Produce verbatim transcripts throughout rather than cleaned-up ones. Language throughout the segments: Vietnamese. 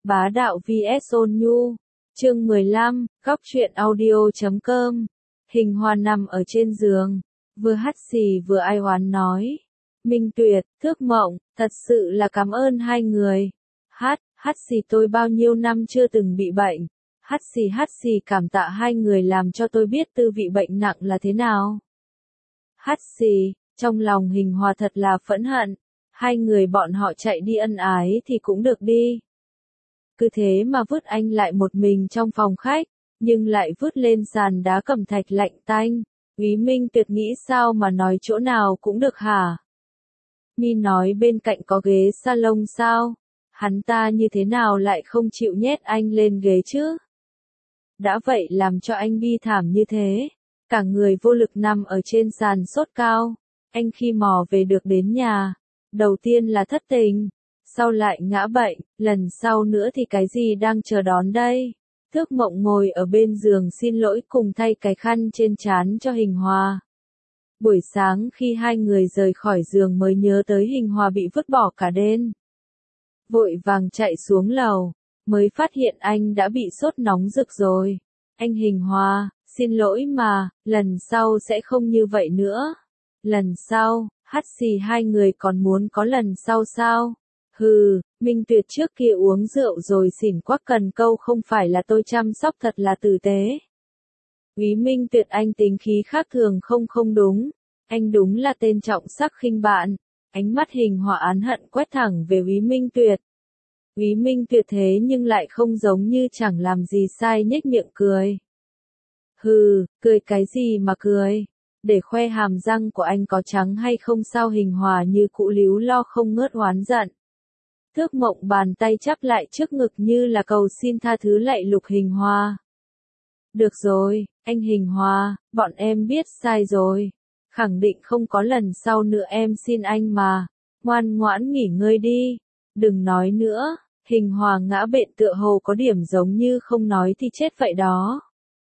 Bá đạo vs ôn nhu. Chương mười lăm, góc truyện audio chấm com. Hình Hoa nằm ở trên giường, vừa hắt xì vừa ai oán nói. Minh Tuyệt, Thước Mộng, thật sự là cảm ơn hai người. Hát, hắt xì tôi bao nhiêu năm chưa từng bị bệnh. Hắt xì hắt xì cảm tạ hai người làm cho tôi biết tư vị bệnh nặng là thế nào. Hắt xì, trong lòng Hình Hoa thật là phẫn hận. Hai người bọn họ chạy đi ân ái thì cũng được đi. Cứ thế mà vứt anh lại một mình trong phòng khách, nhưng lại vứt lên sàn đá cẩm thạch lạnh tanh. Úy Minh Tuyệt nghĩ sao mà nói chỗ nào cũng được hả? Mi nói bên cạnh có ghế salon sao? Hắn ta như thế nào lại không chịu nhét anh lên ghế chứ? Đã vậy làm cho anh bi thảm như thế. Cả người vô lực nằm ở trên sàn sốt cao. Anh khi mò về được đến nhà. Đầu tiên là thất tình. Sau lại ngã bệnh, lần sau nữa thì cái gì đang chờ đón đây? Thước Mộng ngồi ở bên giường xin lỗi cùng thay cái khăn trên trán cho Hình Hoa. Buổi sáng khi hai người rời khỏi giường mới nhớ tới Hình Hoa bị vứt bỏ cả đêm. Vội vàng chạy xuống lầu, mới phát hiện anh đã bị sốt nóng rực rồi. Anh Hình Hoa, xin lỗi mà, lần sau sẽ không như vậy nữa. Lần sau, hắt xì hai người còn muốn có lần sau sao? Hừ, Minh Tuyệt trước kia uống rượu rồi xỉn quắc cần câu không phải là tôi chăm sóc thật là tử tế. Úy Minh Tuyệt anh tính khí khác thường không không đúng. Anh đúng là tên trọng sắc khinh bạn. Ánh mắt Hình Hoa án hận quét thẳng về Úy Minh Tuyệt. Úy Minh Tuyệt thế nhưng lại không giống như chẳng làm gì sai nhếch miệng cười. Hừ, cười cái gì mà cười? Để khoe hàm răng của anh có trắng hay không sao? Hình Hoa như cũ líu lo không ngớt oán giận. Thước Mộng bàn tay chắp lại trước ngực như là cầu xin tha thứ lạy lục Hình Hoa. Được rồi, anh Hình Hoa, bọn em biết sai rồi. Khẳng định không có lần sau nữa em xin anh mà. Ngoan ngoãn nghỉ ngơi đi. Đừng nói nữa. Hình Hoa ngã bệnh tựa hồ có điểm giống như không nói thì chết vậy đó.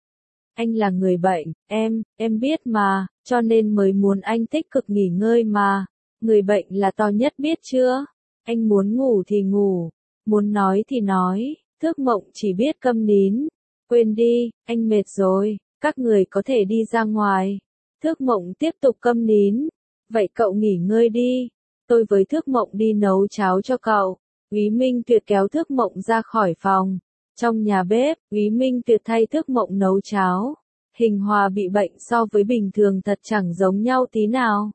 Anh là người bệnh, em, em biết mà, cho nên mới muốn anh tích cực nghỉ ngơi mà. Người bệnh là to nhất biết chưa? Anh muốn ngủ thì ngủ, muốn nói thì nói. Thước Mộng chỉ biết câm nín. Quên đi, anh mệt rồi, các người có thể đi ra ngoài. Thước Mộng tiếp tục câm nín. Vậy cậu nghỉ ngơi đi, tôi với Thước Mộng đi nấu cháo cho cậu. Úy Minh Tuyệt kéo Thước Mộng ra khỏi phòng. Trong nhà bếp, Úy Minh Tuyệt thay Thước Mộng nấu cháo. Hình Hoa bị bệnh so với bình thường thật chẳng giống nhau tí nào.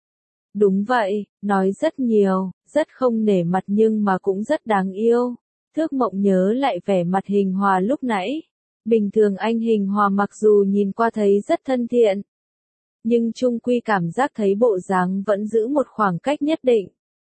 Đúng vậy, nói rất nhiều, rất không nể mặt nhưng mà cũng rất đáng yêu. Thước Mộng nhớ lại vẻ mặt Hình Hoa lúc nãy. Bình thường anh Hình Hoa mặc dù nhìn qua thấy rất thân thiện, nhưng chung quy cảm giác thấy bộ dáng vẫn giữ một khoảng cách nhất định.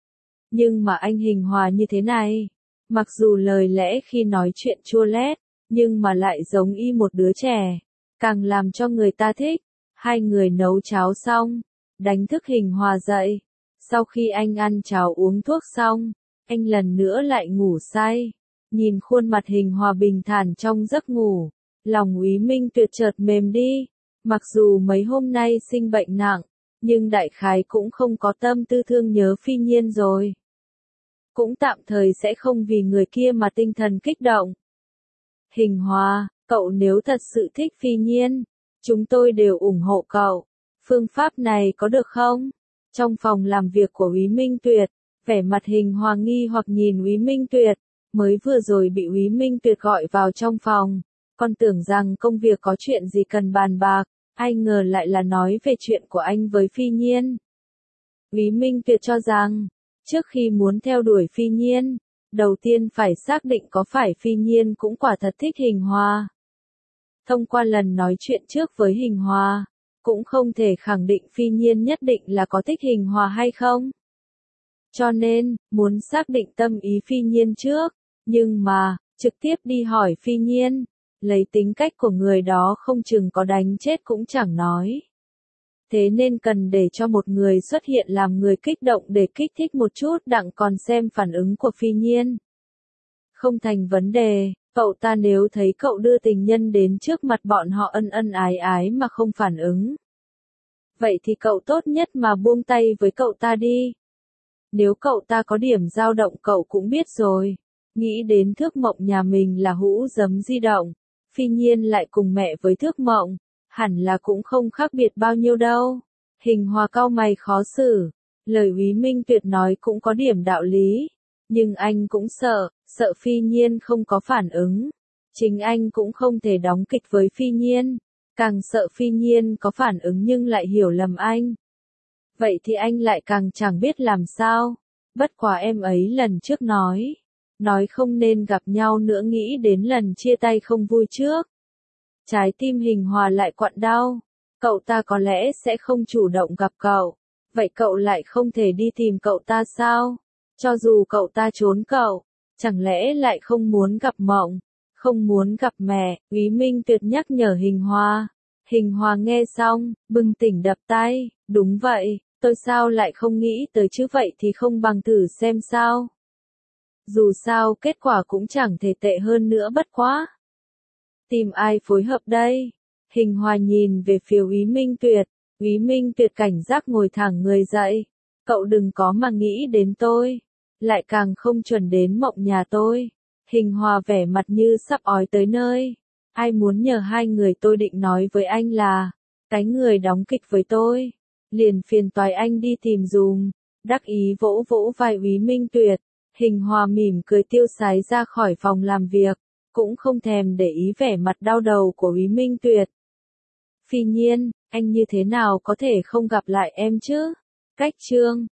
Nhưng mà anh Hình Hoa như thế này, mặc dù lời lẽ khi nói chuyện chua lét, nhưng mà lại giống y một đứa trẻ, càng làm cho người ta thích. Hai người nấu cháo xong, đánh thức Hình Hoa dậy. Sau khi anh ăn cháo uống thuốc xong, anh lần nữa lại ngủ say. Nhìn khuôn mặt Hình Hoa bình thản trong giấc ngủ, lòng Úy Minh Tuyệt chợt mềm đi. Mặc dù mấy hôm nay sinh bệnh nặng, nhưng đại khái cũng không có tâm tư thương nhớ Phi Nhiên rồi. Cũng tạm thời sẽ không vì người kia mà tinh thần kích động. Hình Hoa, cậu nếu thật sự thích Phi Nhiên, chúng tôi đều ủng hộ cậu. Phương pháp này có được không? Trong phòng làm việc của Úy Minh Tuyệt, vẻ mặt Hình Hoa nghi hoặc nhìn Úy Minh Tuyệt, mới vừa rồi bị Úy Minh Tuyệt gọi vào trong phòng, còn tưởng rằng công việc có chuyện gì cần bàn bạc, ai ngờ lại là nói về chuyện của anh với Phi Nhiên. Úy Minh Tuyệt cho rằng, trước khi muốn theo đuổi Phi Nhiên, đầu tiên phải xác định có phải Phi Nhiên cũng quả thật thích Hình Hoa. Thông qua lần nói chuyện trước với Hình Hoa, cũng không thể khẳng định Phi Nhiên nhất định là có thích Hình Hoa hay không. Cho nên, muốn xác định tâm ý Phi Nhiên trước, nhưng mà, trực tiếp đi hỏi Phi Nhiên, lấy tính cách của người đó không chừng có đánh chết cũng chẳng nói. Thế nên cần để cho một người xuất hiện làm người kích động để kích thích một chút đặng còn xem phản ứng của Phi Nhiên. Không thành vấn đề, cậu ta nếu thấy cậu đưa tình nhân đến trước mặt bọn họ ân ân ái ái mà không phản ứng. Vậy thì cậu tốt nhất mà buông tay với cậu ta đi. Nếu cậu ta có điểm dao động cậu cũng biết rồi. Nghĩ đến Thước Mộng nhà mình là hũ giấm di động, Phi Nhiên lại cùng mẹ với Thước Mộng, hẳn là cũng không khác biệt bao nhiêu đâu. Hình Hòa cau mày khó xử, lời Úy Minh Tuyệt nói cũng có điểm đạo lý, nhưng anh cũng sợ, sợ Phi Nhiên không có phản ứng. Chính anh cũng không thể đóng kịch với Phi Nhiên, càng sợ Phi Nhiên có phản ứng nhưng lại hiểu lầm anh. Vậy thì anh lại càng chẳng biết làm sao. Bất quá em ấy lần trước nói, nói không nên gặp nhau nữa, nghĩ đến lần chia tay không vui trước. Trái tim Hình Hòa lại quặn đau, cậu ta có lẽ sẽ không chủ động gặp cậu, vậy cậu lại không thể đi tìm cậu ta sao? Cho dù cậu ta trốn cậu, chẳng lẽ lại không muốn gặp Mộng, không muốn gặp mẹ? Úy Minh Tuyệt nhắc nhở Hình Hòa. Hình Hòa nghe xong, bừng tỉnh đập tay, đúng vậy, tôi sao lại không nghĩ tới chứ, vậy thì không bằng thử xem sao. Dù sao kết quả cũng chẳng thể tệ hơn nữa, bất quá. Tìm ai phối hợp đây? Hình Hòa nhìn về phía Úy Minh Tuyệt, Úy Minh Tuyệt cảnh giác ngồi thẳng người dậy. Cậu đừng có mà nghĩ đến tôi, lại càng không chuẩn đến Mộng nhà tôi. Hình Hòa vẻ mặt như sắp ói tới nơi. Ai muốn nhờ hai người tôi định nói với anh là, cái người đóng kịch với tôi, liền phiền toái anh đi tìm dùm. Đắc ý vỗ vỗ vai Úy Minh Tuyệt, Hình Hòa mỉm cười tiêu sái ra khỏi phòng làm việc, cũng không thèm để ý vẻ mặt đau đầu của Úy Minh Tuyệt. Phi Nhiên, anh như thế nào có thể không gặp lại em chứ? Cách chương